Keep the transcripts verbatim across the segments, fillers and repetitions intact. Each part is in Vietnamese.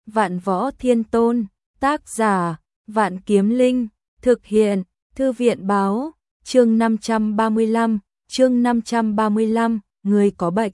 Vạn Võ Thiên Tôn, tác giả, Vạn Kiếm Linh, thực hiện, Thư viện báo, chương năm trăm ba mươi lăm, chương năm trăm ba mươi lăm, người có bệnh.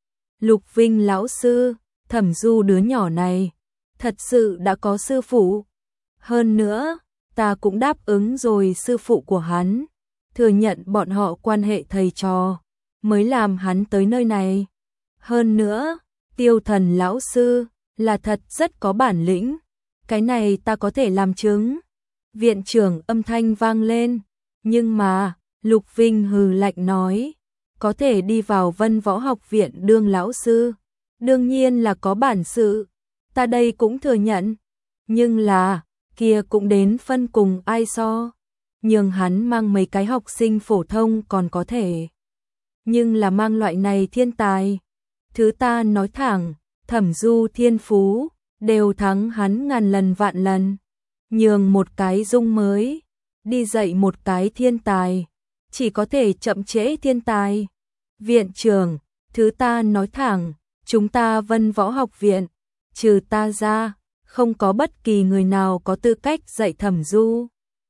Lục Vinh lão sư, Thẩm Du đứa nhỏ này, thật sự đã có sư phụ. Hơn nữa, ta cũng đáp ứng rồi sư phụ của hắn, thừa nhận bọn họ quan hệ thầy trò, mới làm hắn tới nơi này. Hơn nữa, Tiêu Thần lão sư là thật rất có bản lĩnh, cái này ta có thể làm chứng. Viện trưởng âm thanh vang lên, nhưng mà, Lục Vinh hừ lạnh nói, có thể đi vào Vân Võ Học Viện đương lão sư, đương nhiên là có bản sự, ta đây cũng thừa nhận, nhưng là, kia cũng đến phân cùng ai so, nhường hắn mang mấy cái học sinh phổ thông còn có thể, nhưng là mang loại này thiên tài, thứ ta nói thẳng, Thẩm Du thiên phú, đều thắng hắn ngàn lần vạn lần, nhường một cái dung mới, đi dạy một cái thiên tài, chỉ có thể chậm trễ thiên tài. Viện trưởng, thứ ta nói thẳng, chúng ta Vân Võ Học Viện, trừ ta ra, không có bất kỳ người nào có tư cách dạy Thẩm Du.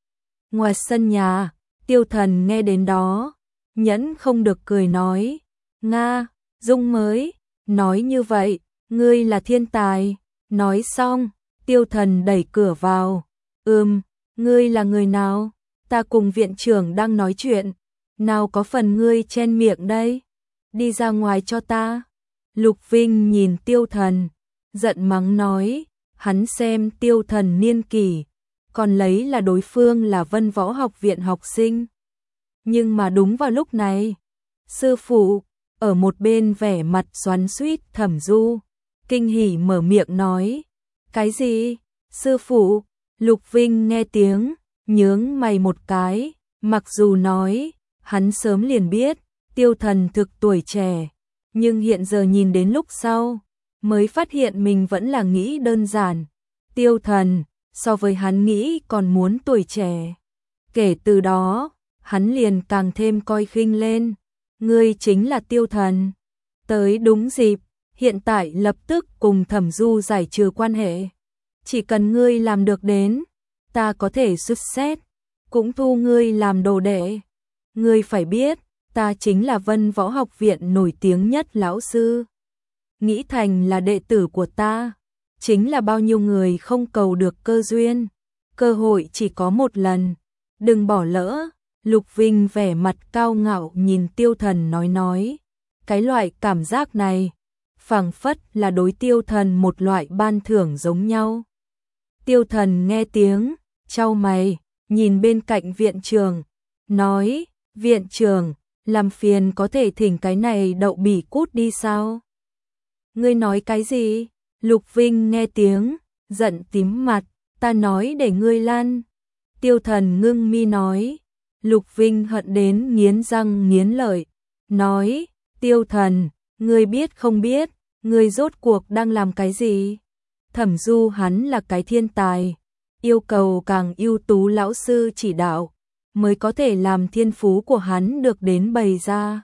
Ngoài sân nhà, Tiêu Thần nghe đến đó, nhẫn không được cười nói, Nga, dung mới, nói như vậy, ngươi là thiên tài. Nói xong, Tiêu Thần đẩy cửa vào, ừm, ngươi là người nào? Ta cùng viện trưởng đang nói chuyện, nào có phần ngươi chen miệng đây, đi ra ngoài cho ta. Lục Vinh nhìn Tiêu Thần, giận mắng nói, hắn xem Tiêu Thần niên kỷ, còn lấy là đối phương là Vân Võ Học Viện học sinh. Nhưng mà đúng vào lúc này, sư phụ, ở một bên vẻ mặt xoắn xuýt Thẩm Du, kinh hỉ mở miệng nói, cái gì? Sư phụ? Lục Vinh nghe tiếng, nhướng mày một cái, mặc dù nói, hắn sớm liền biết, Tiêu Thần thực tuổi trẻ, nhưng hiện giờ nhìn đến lúc sau, mới phát hiện mình vẫn là nghĩ đơn giản. Tiêu Thần, so với hắn nghĩ còn muốn tuổi trẻ. Kể từ đó, hắn liền càng thêm coi khinh lên, ngươi chính là Tiêu Thần. Tới đúng dịp, hiện tại lập tức cùng Thẩm Du giải trừ quan hệ. Chỉ cần ngươi làm được đến, ta có thể xuất xét, cũng thu ngươi làm đồ đệ. Ngươi phải biết, ta chính là Vân Võ Học Viện nổi tiếng nhất lão sư. Nghĩ thành là đệ tử của ta, chính là bao nhiêu người không cầu được cơ duyên. Cơ hội chỉ có một lần, đừng bỏ lỡ. Lục Vinh vẻ mặt cao ngạo nhìn Tiêu Thần nói nói, cái loại cảm giác này, phảng phất là đối Tiêu Thần một loại ban thưởng giống nhau. Tiêu Thần nghe tiếng, chau mày, nhìn bên cạnh viện trưởng, nói, viện trưởng, làm phiền có thể thỉnh cái này đậu bỉ cút đi sao? Ngươi nói cái gì? Lục Vinh nghe tiếng, giận tím mặt, ta nói để ngươi lăn. Tiêu Thần ngưng mi nói, Lục Vinh hận đến nghiến răng nghiến lợi, nói, Tiêu Thần, ngươi biết không biết, ngươi rốt cuộc đang làm cái gì? Thẩm Du hắn là cái thiên tài, yêu cầu càng ưu tú lão sư chỉ đạo, mới có thể làm thiên phú của hắn được đến bày ra.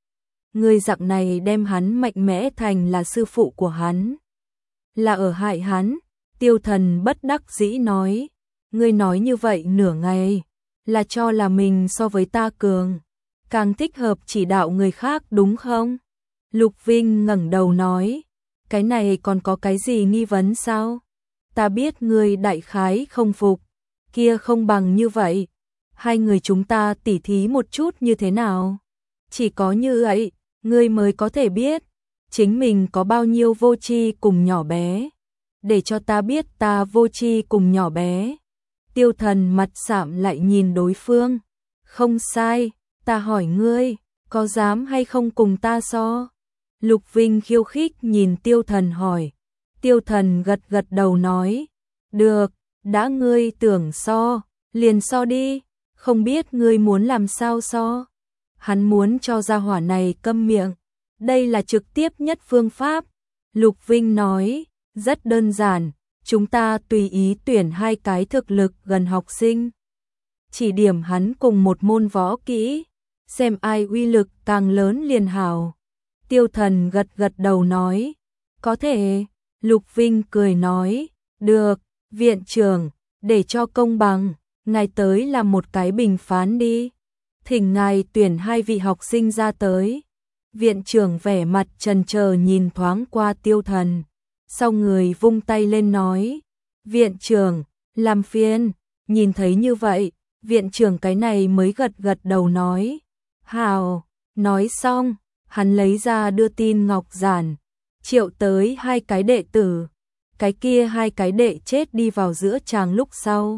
Ngươi dạng này đem hắn mạnh mẽ thành là sư phụ của hắn, là ở hại hắn. Tiêu Thần bất đắc dĩ nói, ngươi nói như vậy nửa ngày, là cho là mình so với ta cường, càng thích hợp chỉ đạo người khác đúng không? Lục Vinh ngẩng đầu nói, cái này còn có cái gì nghi vấn sao? Ta biết ngươi đại khái không phục, kia không bằng như vậy, hai người chúng ta tỉ thí một chút như thế nào? Chỉ có như vậy, ngươi mới có thể biết, chính mình có bao nhiêu vô tri cùng nhỏ bé, để cho ta biết ta vô tri cùng nhỏ bé. Tiêu Thần mặt sạm lại nhìn đối phương, không sai, ta hỏi ngươi, có dám hay không cùng ta so? Lục Vinh khiêu khích nhìn Tiêu Thần hỏi. Tiêu Thần gật gật đầu nói, được, đã ngươi tưởng so, liền so đi, không biết ngươi muốn làm sao so. Hắn muốn cho gia hỏa này câm miệng, đây là trực tiếp nhất phương pháp. Lục Vinh nói, rất đơn giản, chúng ta tùy ý tuyển hai cái thực lực gần học sinh, chỉ điểm hắn cùng một môn võ kỹ, xem ai uy lực càng lớn liền hảo. Tiêu Thần gật gật đầu nói, có thể. Lục Vinh cười nói, được, viện trưởng, để cho công bằng, ngài tới làm một cái bình phán đi. Thỉnh ngài tuyển hai vị học sinh ra tới. Viện trưởng vẻ mặt trần chờ nhìn thoáng qua Tiêu Thần. Sau người vung tay lên nói, viện trưởng, làm phiền. Nhìn thấy như vậy, viện trưởng cái này mới gật gật đầu nói, hào. Nói xong, hắn lấy ra đưa tin ngọc giản, triệu tới hai cái đệ tử. Cái kia hai cái đệ chết đi vào giữa tràng lúc sau.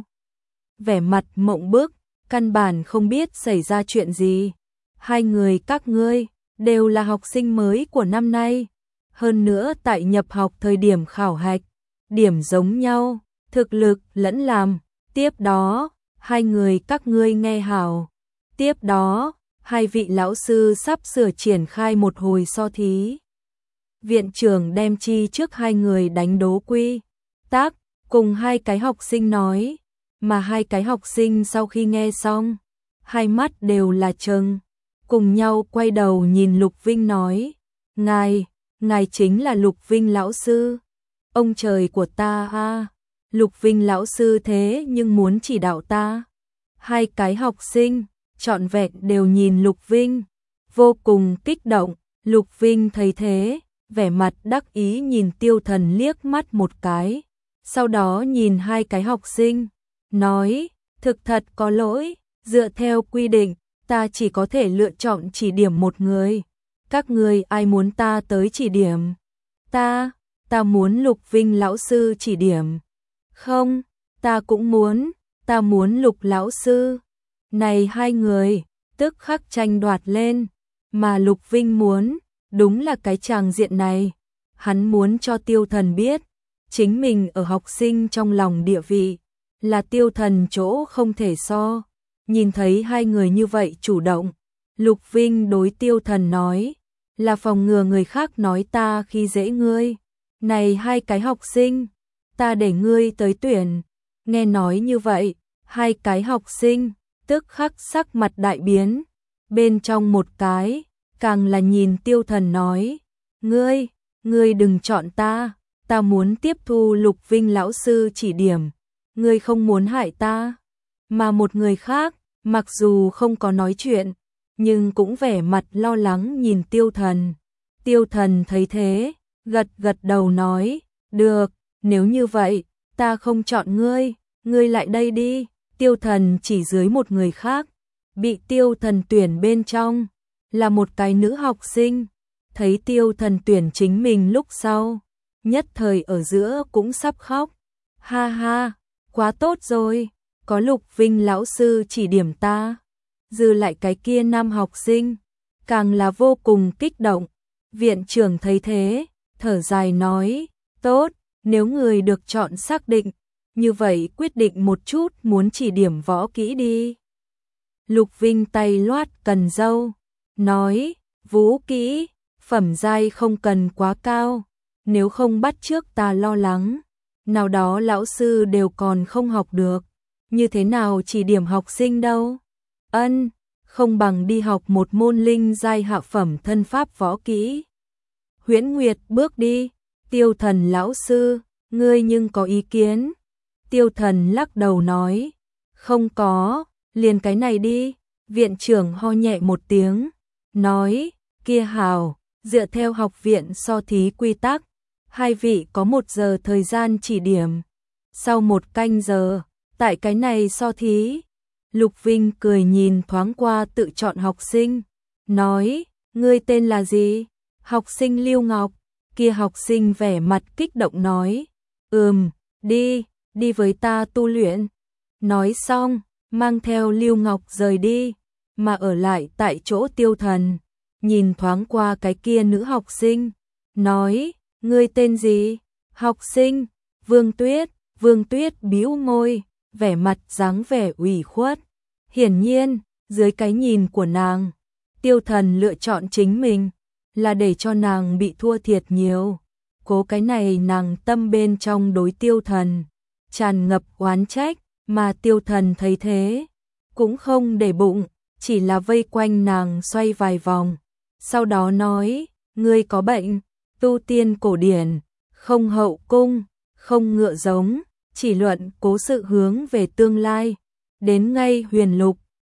Vẻ mặt mộng bức, căn bản không biết xảy ra chuyện gì. Hai người các ngươi đều là học sinh mới của năm nay. Hơn nữa tại nhập học thời điểm khảo hạch, điểm giống nhau, thực lực lẫn làm. Tiếp đó, hai người các ngươi nghe hảo. Tiếp đó, hai vị lão sư sắp sửa triển khai một hồi so thí. Viện trưởng đem chi trước hai người đánh đố quy tắc, cùng hai cái học sinh nói, mà hai cái học sinh sau khi nghe xong, hai mắt đều là trừng, cùng nhau quay đầu nhìn Lục Vinh nói, ngài, ngài chính là Lục Vinh lão sư, ông trời của ta a, Lục Vinh lão sư thế nhưng muốn chỉ đạo ta. Hai cái học sinh trọn vẹn đều nhìn Lục Vinh, vô cùng kích động. Lục Vinh thấy thế, vẻ mặt đắc ý nhìn Tiêu Thần liếc mắt một cái, sau đó nhìn hai cái học sinh, nói, thực thật có lỗi, dựa theo quy định, ta chỉ có thể lựa chọn chỉ điểm một người. Các người ai muốn ta tới chỉ điểm? Ta, ta muốn Lục Vinh lão sư chỉ điểm. Không, ta cũng muốn, ta muốn Lục lão sư. Này hai người, tức khắc tranh đoạt lên, mà Lục Vinh muốn, đúng là cái tràng diện này. Hắn muốn cho Tiêu Thần biết, chính mình ở học sinh trong lòng địa vị, là Tiêu Thần chỗ không thể so. Nhìn thấy hai người như vậy chủ động, Lục Vinh đối Tiêu Thần nói, là phòng ngừa người khác nói ta khi dễ ngươi. Này hai cái học sinh, ta để ngươi tới tuyển. Nghe nói như vậy, hai cái học sinh, tức khắc sắc mặt đại biến. Bên trong một cái, càng là nhìn Tiêu Thần nói, ngươi, ngươi đừng chọn ta, ta muốn tiếp thu Lục Vinh lão sư chỉ điểm, ngươi không muốn hại ta. Mà một người khác, mặc dù không có nói chuyện, nhưng cũng vẻ mặt lo lắng nhìn Tiêu Thần. Tiêu Thần thấy thế, gật gật đầu nói, được, nếu như vậy, ta không chọn ngươi, ngươi lại đây đi. Tiêu Thần chỉ dưới một người khác, bị Tiêu Thần tuyển bên trong, là một cái nữ học sinh. Thấy Tiêu Thần tuyển chính mình lúc sau, nhất thời ở giữa cũng sắp khóc. Ha ha, quá tốt rồi, có Lục Vinh lão sư chỉ điểm ta. Dư lại cái kia nam học sinh, càng là vô cùng kích động. Viện trưởng thấy thế, thở dài nói, tốt, nếu người được chọn xác định, như vậy quyết định một chút muốn chỉ điểm võ kỹ đi. Lục Vinh tay loát cần dâu, nói, vũ kỹ, phẩm giai không cần quá cao, nếu không bắt trước ta lo lắng. Nào đó lão sư đều còn không học được, như thế nào chỉ điểm học sinh đâu. Ân, không bằng đi học một môn linh giai hạ phẩm thân pháp võ kỹ. Huyễn Nguyệt bước đi, Tiêu Thần lão sư, ngươi nhưng có ý kiến? Tiêu Thần lắc đầu nói, không có, liền cái này đi. Viện trưởng ho nhẹ một tiếng, nói, kia hào, dựa theo học viện so thí quy tắc, hai vị có một giờ thời gian chỉ điểm. Sau một canh giờ, tại cái này so thí, Lục Vinh cười nhìn thoáng qua tự chọn học sinh, nói, ngươi tên là gì? Học sinh Lưu Ngọc. Kia học sinh vẻ mặt kích động nói, ừm, đi, đi với ta tu luyện. Nói xong, mang theo Lưu Ngọc rời đi, mà ở lại tại chỗ Tiêu Thần, nhìn thoáng qua cái kia nữ học sinh, nói, ngươi tên gì? Học sinh, Vương Tuyết. Vương Tuyết bĩu môi, vẻ mặt dáng vẻ ủy khuất. Hiển nhiên, dưới cái nhìn của nàng, Tiêu Thần lựa chọn chính mình, là để cho nàng bị thua thiệt nhiều. Cố cái này nàng tâm bên trong đối Tiêu Thần tràn ngập oán trách, mà Tiêu Thần thấy thế, cũng không để bụng, chỉ là vây quanh nàng xoay vài vòng. Sau đó nói, ngươi có bệnh, tu tiên cổ điển, không hậu cung, không ngựa giống, chỉ luận cố sự hướng về tương lai. Đến ngay huyền lục,